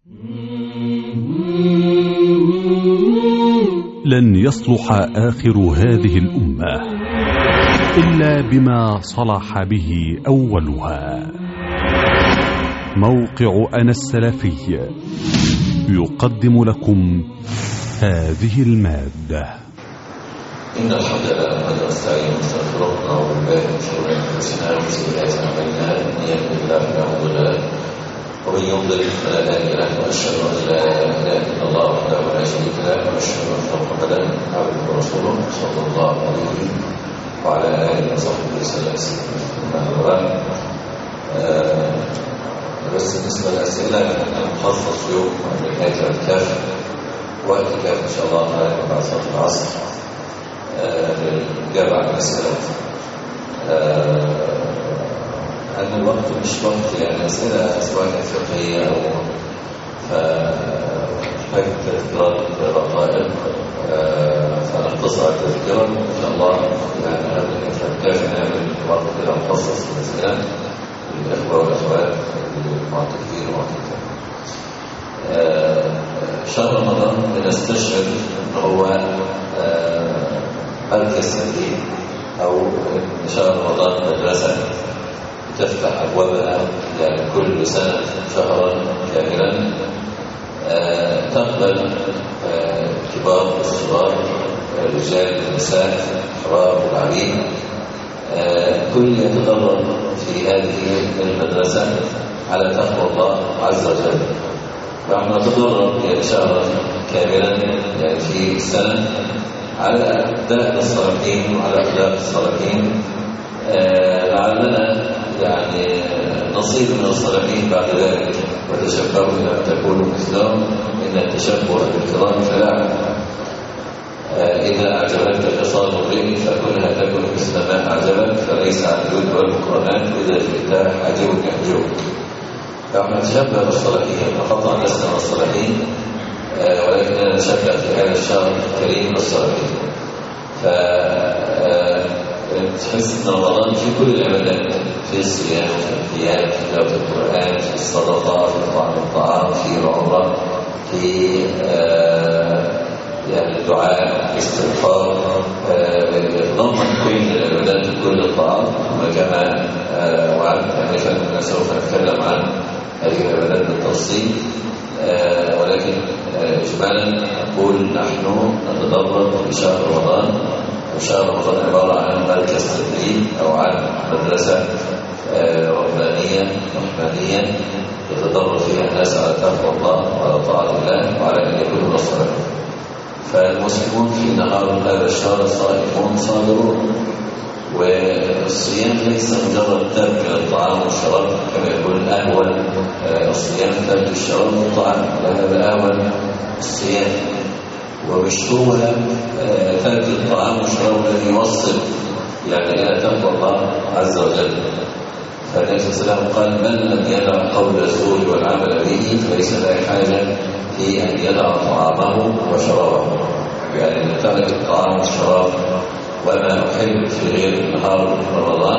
لن يصلح آخر هذه الأمة إلا بما صلح به أولها. موقع أنا السلفي يقدم لكم هذه المادة. إن الحمد لله نحمده ونستعينه ونستغفره ونعوذ بالله من شرور أنفسنا ومن سيئات أعمالنا، من يهده الله فلا مضل له ومن يضلل فلا هادي له، وأشهد أن لا إله إلا الله وحده لا شريك له، وأشهد أن محمدا عبده ورسوله صلى الله عليه وعلى آله وصحبه وسلم. بس بالنسبة للأسئلة هنخصص يوم من هذا الكاف وقت كاف إن شاء الله بعد صلاة العصر للإجابة عن الأسئلة. أن الوقت مش وقت يعني أسئلة سواء فقهية أو فحاجة تذكيرات رقائق، فنقتصر على التذكيرات إن شاء الله. يعني قبل الكاف نعمل وقت كده مخصص للأسئلة للإخوة والأخوات المعتكفين والمعتكفات. شهر رمضان بنستشعر أن هو مركز تدريب، أو شهر رمضان مدرسة تفتح أبوابها يعني كل سنة شهرا كاملا، تقبل كبار والصغار، الرجال والنساء، الحرام والعبيد، كل يتدرب في هذه المدرسة على تقوى الله عز وجل. نحن نتدرب يعني شهرا كاملا يعني في السنة على داء الصالحين وعلى أخلاق الصالحين، لعلنا يعني نصيب من الصالحين بعد ذلك. وتشبهوا إن لم تكونوا مثلهم إن التشبه بالكرام فلاح. إذا أعجبتك خصال امرئ فكلها تكن مثل ما أعجبك، فليس عن الود والمكرمات إذا جئتها حاجب يحجبك. فنحن نتشبه بالصالحين وقطعا لسنا من الصالحين، ولكننا نتشبه في هذا الشهر الكريم بالصالحين. فتحس ان رمضان في كل العبادات، في الصيام، في القيام، في تلاوة القرآن، في الصدقة، في طعام الطعام، في العمرة، في يعني الدعاء، الاستغفار، يتضمن كل العبادات كل الطاعات. وكما وعدت أنفا سوف نتكلم عن هذه العبادات بالتفصيل، ولكن إجمالا نقول نحن نتدرب في شهر رمضان، وشهر رمضان عبارة عن مركز تدريب أو عن مدرسة ربانية رحمانية يتدرب فيها الناس على تقوى الله وعلى طاعة الله وعلى أن يكونوا الصالحين. فالمسلمون في نهار هذا الشهر صائمون صابرون، والصيام ليس مجرد ترك الطعام والشراب كما يقول أهون الصيام ترك الشراب والطعام، هذا أهون الصيام، ومش هو ترك الطعام والشراب الذي يوصل يعني إلى تقوى الله عز وجل. فالنبي صلى الله عليه وسلم قال: من لم يدع قول الزور والعمل به فليس له حاجة في أن يدع طعامه وشرابه. يعني ترك الطعام والشراب وما أحب في غير نهار رمضان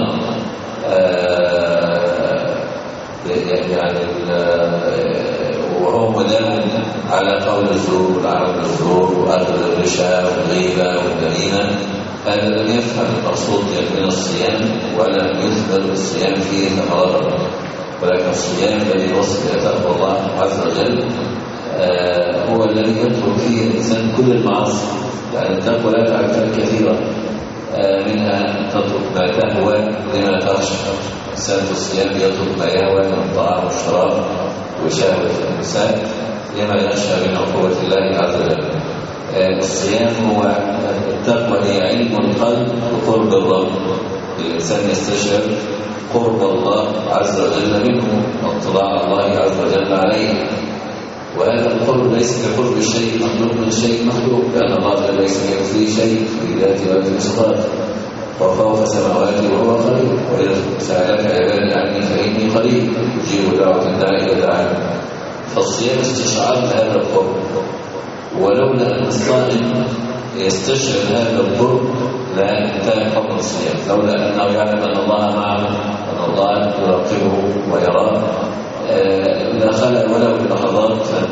يعني وهو مداوم على قول الزور والعمل بالزور وأكل الرشا والغيبة والنميمة، هذا لم يفهم المقصود من الصيام ولم يثبت الصيام فيه ثمرته. ولكن الصيام الذي يوصل إلى تقوى الله عز وجل هو الذي يترك فيه الإنسان كل المعاصي. يعني التقوى لا تعرف كثيرا، منها أن تترك ما تهوى لما تخشى. الإنسان في الصيام يترك ما يهوى من الطعام والشراب وشهوة النساء لما يخشى من عقوبة الله عز وجل. الصيام هو التقوى، هي علم القلب وقرب الرب. الإنسان يستشعر قرب الله عز وجل منه واطلاع الله عز وجل عليه، وهذا القرب ليس كقرب الشيء مخلوق من شيء مخلوق، لأن الله ليس كمثله شيء في ذاته ولا في صفاته، وفوق سماواته وهو قريب. وإذا سألك عبادي عني فإني قريب أجيب دعوة الداعي إذا دعاني. فالصيام استشعار هذا القرب، ولولا أن الصائم يستشعر هذا القرب لا انتهى حكم الصيام، لولا أنه يعلم أن الله معه وأن الله يراقبه ويراه. إذا خلق ولو بلحظات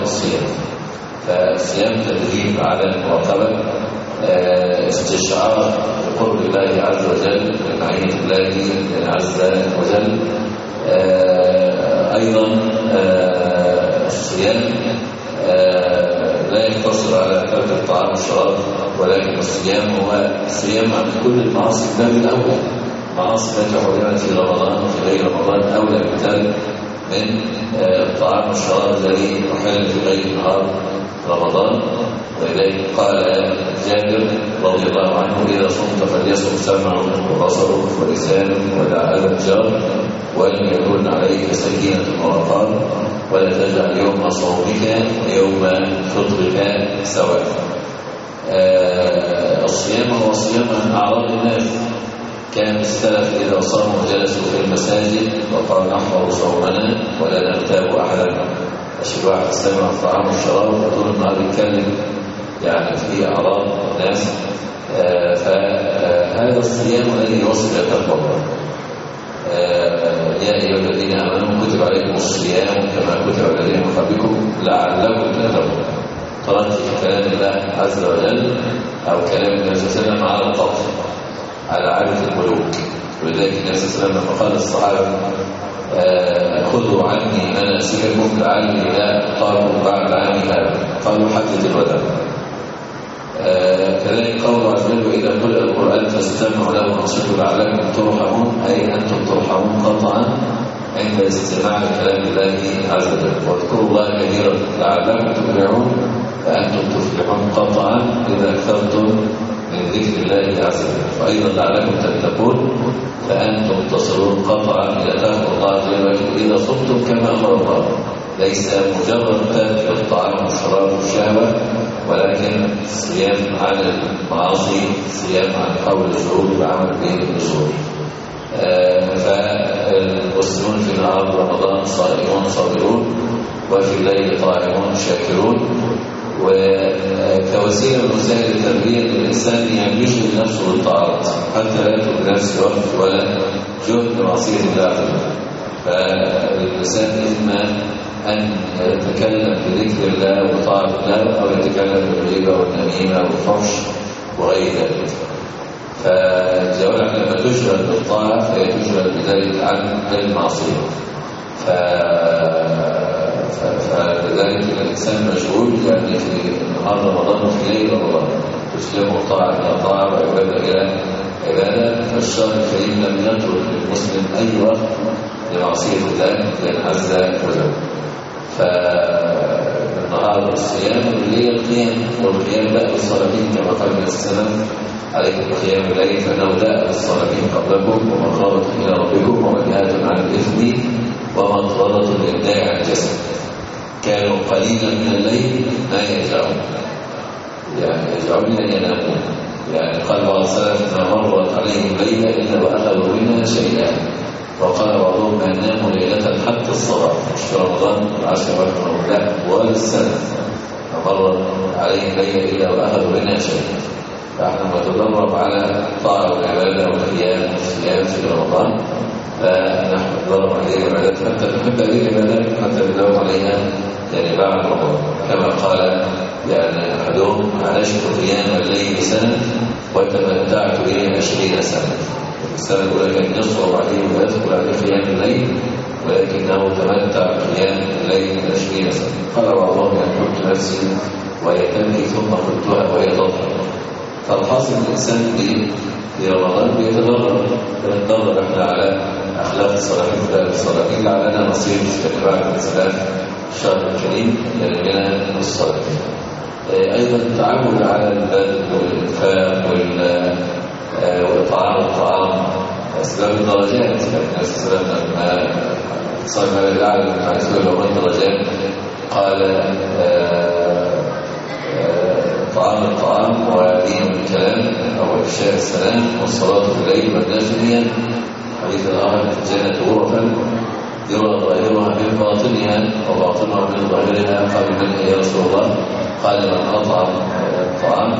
الصيام. فالصيام تدريب على المراقبة، استشعار قرب الله عز وجل من معية الله عز وجل. أيضا الصيام لا يقتصر على ترك الطعام والشراب، ولكن الصيام هو الصيام عن كل المعاصي باب الأول. معاصي التي حرمت في رمضان وفي غير رمضان أولى بذلك من الطعام والشراب الذي يحل في غير نهار رمضان. ولذلك قال جابر رضي الله عنه: إذا صمت فليصم سمعه وبصره ولسانه ودع أذى الجار، ولم يكن عليك سكينة ووقار، ولا تجعل يوم صومك ويوم فطرك سواء. الصيام هو صيام عن أعراض الناس. كان السلف إذا صاموا جلسوا في المساجد وقالوا: نحفظ صومنا ولا نغتاب أحدا. أشهد واحد استمع الطعام والشراب وطول النهار يتكلم يعني في أعراض الناس. فهذا الصيام الذي يوصل إلى تقوى الله. يا أيها الذين آمنوا كتب عليكم الصيام كما كتب على الذين من قبلكم لعلكم تتقون. طلبت في كلام الله عز وجل أو كلام النبي صلى الله عليه وسلم على القطع، على عادة الملوك. ولذلك النبي صلى الله عليه وسلم قال للصحابة: خذوا عني مناسككم لعلي لا ألقاكم بعد عام هذا. قالوا: حدث الوداع. كذلك قوله عز وجل: إذا قرئ القرآن فاستمعوا له وانصتوا لعلكم ترحمون، أي أنتم ترحمون قطعا عند استماع لكلام الله عز وجل. واذكروا الله كثيرا لعلكم تفلحون، فأنتم تفلحون قطعا إذا أكثرتم من ذكر الله عز وجل. وأيضا لعلكم تتقون، فأنتم تصلون قطعا إلى تقوى الله عز وجل إذا صمتم كما أمر الله. ليس مجرد ترك الطعام والشراب والشهوة، ولكن صيام عن المعاصي، صيام عن قول الزور والعمل بالزور. فالمسلمون في نهار رمضان صائمون صابرون، وفي الليل طائمون شاكرون. وكوسيله من وسائل التربيه للانسان يعني يشغل نفسه بالطاعات حتى لا يترك نفسه وقت ولا جهد لمعصيه الله عز وجل. فالانسان اما ان يتكلم بذكر الله وطاعه الله، او يتكلم بالغيبه والنميمه والفحش وغير ذلك. فالجوارح لما تشغل بالطاعه فهي تشغل بذلك عن المعصيه. فلذلك الإنسان مشغول يعني في نهار رمضان وفي ليل رمضان، تسلمه طاعة إلى طاعة وعبادة إلى عبادة. فالشهر الكريم لم يترك للمسلم أي وقت لمعصية الله عز وجل. فالنهار الصيام والليل القيام، والقيام دأب الصالحين كما قال النبي صلى الله عليه وسلم: عليكم بقيام الليل فإنه دأب الصالحين قبلكم ومقربة إلى ربكم ومنهاة عن الإثم ومطردة الإبداع عن الجسد. كانوا قليلا من الليل ما يرجعون، يعني يرجعون أن ينامون. يعني قال بعض السلف: ما مرت عليهم ليلة إلا وأخذوا منها شيئا. وقال بعضهم: ما ناموا ليلة حتى الصباح، مش في رمضان العشر والحرم، لا طوال السنة ما مرت عليهم ليلة إلا وأخذوا منها شيئا. فنحن نتدرب على الطاعة والعبادة والقيام والصيام في رمضان، فنحن نتدرب على هذه العبادات حتى نحب هذه العبادات حتى نداوم عليها يعني بعد رمضان. كما قال يعني أحدهم: عشت قيام الليل سنة وتمتعت به 20 سنة. السنة الأولى كان يصعب عليه ويدخل عليه قيام الليل، ولكنه تمتع قيام الليل 20 سنة. قال بعضهم: يعني قلت نفسي وهي تبكي ثم قلتها وهي تضحك. فالحاصل الإنسان في رمضان بيتدرب احنا على أخلاق الصالحين لعلنا نصير في بعد الإسلام الشهر الكريم من الصالحين. أيضا التعامل على البذل والإنفاق وإطعام الطعام أسباب الدرجات. النبي صلى الله عليه وسلم لما صلى الأعلى من حيث له الدرجات قال: طعام ودين الكلام أو إفشاء السلام والصلاة بالليل والناس نيام. حديث الآخر: الجنة غرفا يرى ظاهرها من باطنها وباطنها من ظاهرها. قال: من يا رسول الله؟ قال: من أطعم الطعام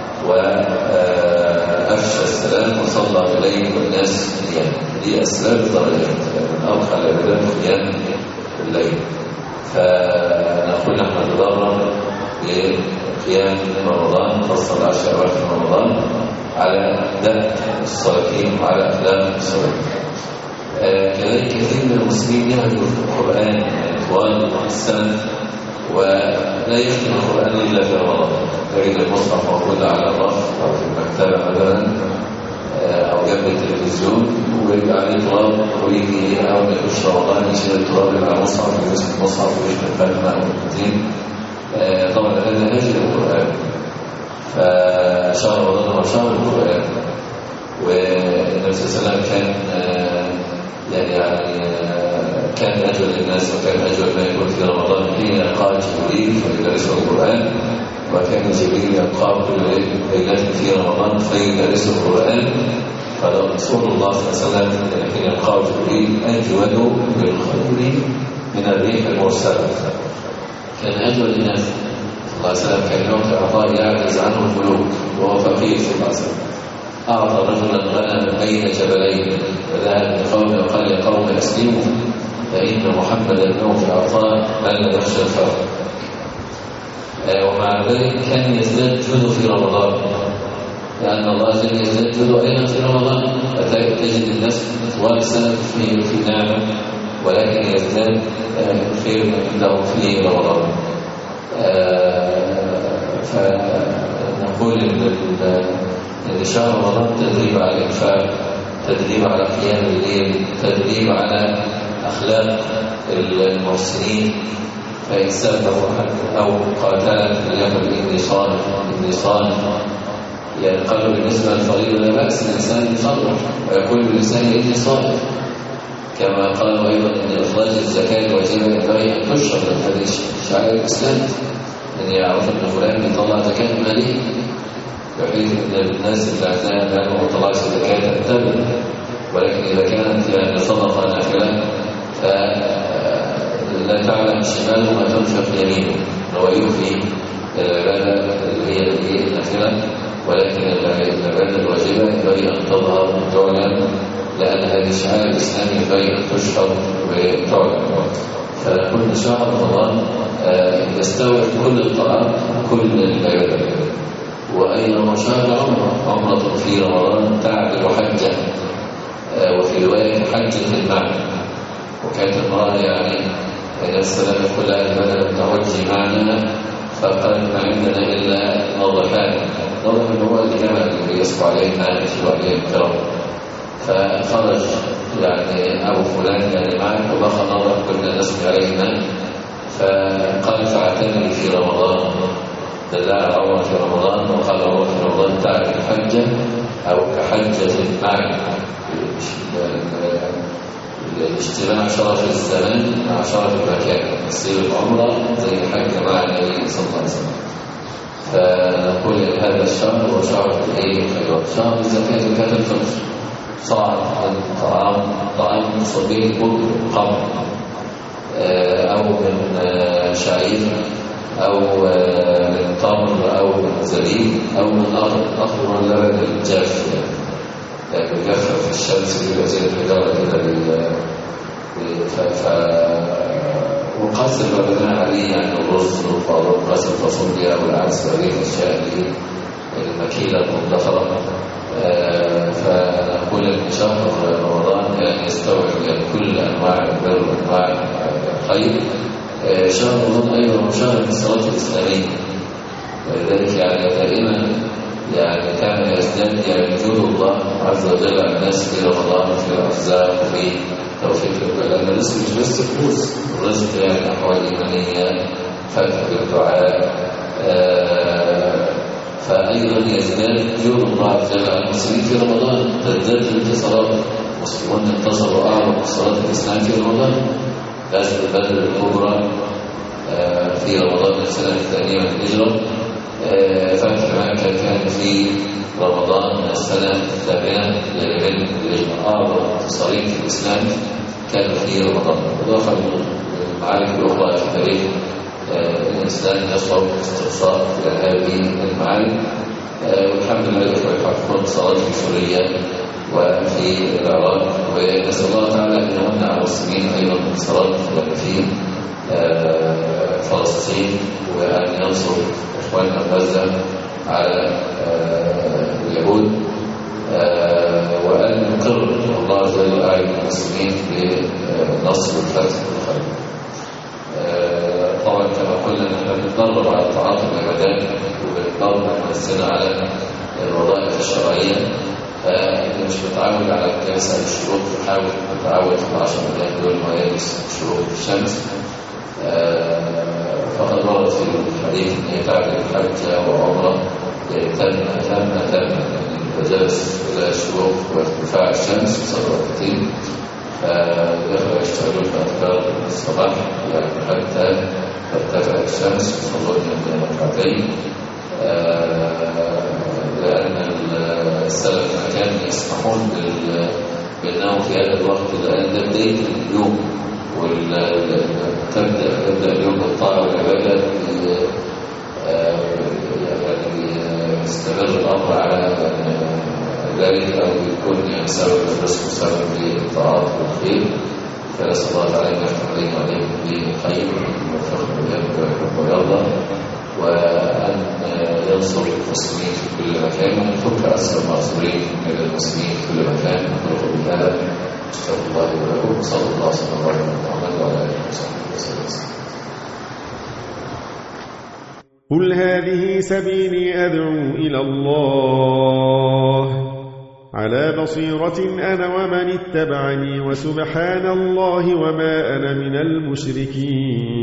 وأفشى السلام وصلى بالليل والناس نيام. دي أسباب الدرجات، من أدخل العبادات قيام الليل. فنقول نحن قيام رمضان، خاصة العشر الأواخر من رمضان، على دأب الصالحين وعلى أخلاق الصالحين. كذلك كثير من المسلمين يهجوا القرآن طوال السنة ولا يختم القرآن إلا في رمضان. تجد المصحف موجود على الرف أو في المكتبة مثلا أو جنب التلفزيون ويبقى عليه تراب، ويجي أول ما يخش رمضان يشيل التراب على المصحف ويمسك المصحف ويشتغل فتمة أو فتمتين. طبعا هذا هجر القرآن. فشهر رمضان هو شهر القرآن، والنبي صلى الله عليه وسلم كان أجود الناس وكان أجود ما يكون في رمضان حين يلقاه جبريل فيدرسه القرآن، وكان جبريل يلقاه كل ليلة في رمضان فيدرسه القرآن. قال رسول الله صلى الله عليه وسلم حين يلقاه جبريل أجود بالخير من الريح المرسلة. كان أجود الناس صلى الله عليه وسلم، كان يعطي عطاء يعجز عنه الملوك وهو فقير صلى الله عليه وسلم. أعطى رجلا غنما بين جبلين وذهب لقوم وقال يا قوم أسلموا فإن محمدا يوفي عطاء من لا يخشى الفقر. ومع ذلك كان يزداد جوده في رمضان، لأن الله جل يزداد جوده أيضا في رمضان. فتجد الناس طوال السنة في نعمة، ولكن يزداد الخير عنده في رمضان. فنقول إن شهر رمضان تدريب على الإنفاق، تدريب على قيام الليل، تدريب على أخلاق المحسنين. فإن سبه أو قاتل فليقل إني صائم. يعني قالوا بالنسبة للفريضة لا بأس الإنسان يصرح ويقول باللسان إني صائم، كما قالوا أيضا إن إخراج الزكاة واجبة ينبغي أن تشرب. هذه شعائر الإسلام، أن يعرف أن فلان يطلع زكاة مالية، بحيث أن الناس اللي عندها مال وما طلعش زكاة تنتبه. ولكن إذا كانت يعني صدقة نافلة فلا تعلم شماله ما تنفق يمينه، هو يوفي العبادة اللي هي النافلة، ولكن العبادة الواجبة ينبغي أن تظهر وتعلن، لأن هذه شعائر الإسلام ينبغي أن تشهر وتعلن. فكل شهر رمضان يستوعب كل الطاعات كل العبادات. وأيضا شهر عمرة في رمضان تعدل حجة، وفي رواية حجة المعنى. وكانت المرأة إذا السلام يقول لها لماذا لم تحجي معنا؟ فقال ما عندنا إلا نضحان. نضح هو الجمل اللي يصبح عليه الماء يشبه عليه الكرم. فخرج أبو فلان معك وبخى نضح كنا نسمي عليه الماء، فقال فاعتمري في رمضان. دلع عمر في رمضان، وقال عمر في رمضان تعرف حجة أو كحجة معك، اجتماع شرف الزمان مع شرف المكان، تصير العمرة زي الحج مع النبي صلى الله عليه وسلم. فنقول إن هذا الشهر هو شهر الخيرات، شهر الزكاة، زكاة الفطر، صاع من طعام صبي بر قمر أو من شعير أو من تمر أو من زبيب أو من أخضر اللبن الجاف، يعني يجفف في الشمس بيبقى زي الحجارة كده وقاس البناء عليه الرز وقاس الفاصوليا والعدس وهذه الأشياء المكيلة المدخرة. فنقول إن شهر رمضان كان يستوعب كل أنواع البر وأنواع الخير. شهر رمضان أيضا شهر الصلاة الإسلامية، ولذلك دائما كان يزداد جود الله عز وجل على الناس في رمضان وفي الأرزاق وفي توفيق لأن الرزق مش بس فلوس، الرزق أحوال إيمانية، فتح بالدعاء. فأيضا يزداد جود الله عز وجل على المسلمين في رمضان، تزداد الانتصارات. المسلمون انتصروا أعظم انتصارات الإسلام في رمضان، غزوة بدر الكبرى في رمضان السنة الثانية من الهجرة، فتح مكة كان في رمضان السنة الثامنة من أعظم انتصارين في الإسلام كان في رمضان. إضافة للمعارك الأخرى في تاريخ الإسلام يصعب استقصاء هذه المعارك. والحمد لله يحققون انتصارات في سوريا وفي العراق، ونسأل الله تعالى أن يمنع على المسلمين أيضا انتصارات في فلسطين، وأن ينصر إخواننا غزة على اليهود، وأن يقر الله عز وجل أعين المسلمين بالنصر والفتح والخير. طبعا كما قلنا نحن بنتدرب على التعاطي العبادات وبنتدرب نفسنا على الوظائف الشرعية، فأنت مش متعود على الجلسة الشروق، تحاول تتعود في العشر أيام دول ما يجلس شروق الشمس. فقد ورد في الحديث أن يتعبد الحج وعمرة تم تجلس إلى الشروق وارتفاع الشمس وصلوا ركعتين، فيخرج يشتغلون في أذكار الصباح يعني حتى ترتفع الشمس وصلوا ركعتين، لأن السلف كانوا يسمحون بالنوم في هذا الوقت، لأن ده بداية اليوم تبدأ اليوم بالطاعة والعبادة، يعني يستمر الأمر على ذلك أو يكون يعني سبب الرزق وسبب للطاعات والخير. فنسأل الله تعالى أن يفتح علينا وعليكم بخير ويوفقكم ويرضى، وأن ينصر المسلمين في كل مكان، وأن يفك أسر المعصورين من المسلمين في كل مكان. نقول بهذا استغفر الله ولكم، وصلى الله وسلم على محمد وعلى آله وصحبه وسلم. قل هذه سبيلي أدعو إلى الله على بصيرة أنا ومن اتبعني، وسبحان الله وما أنا من المشركين.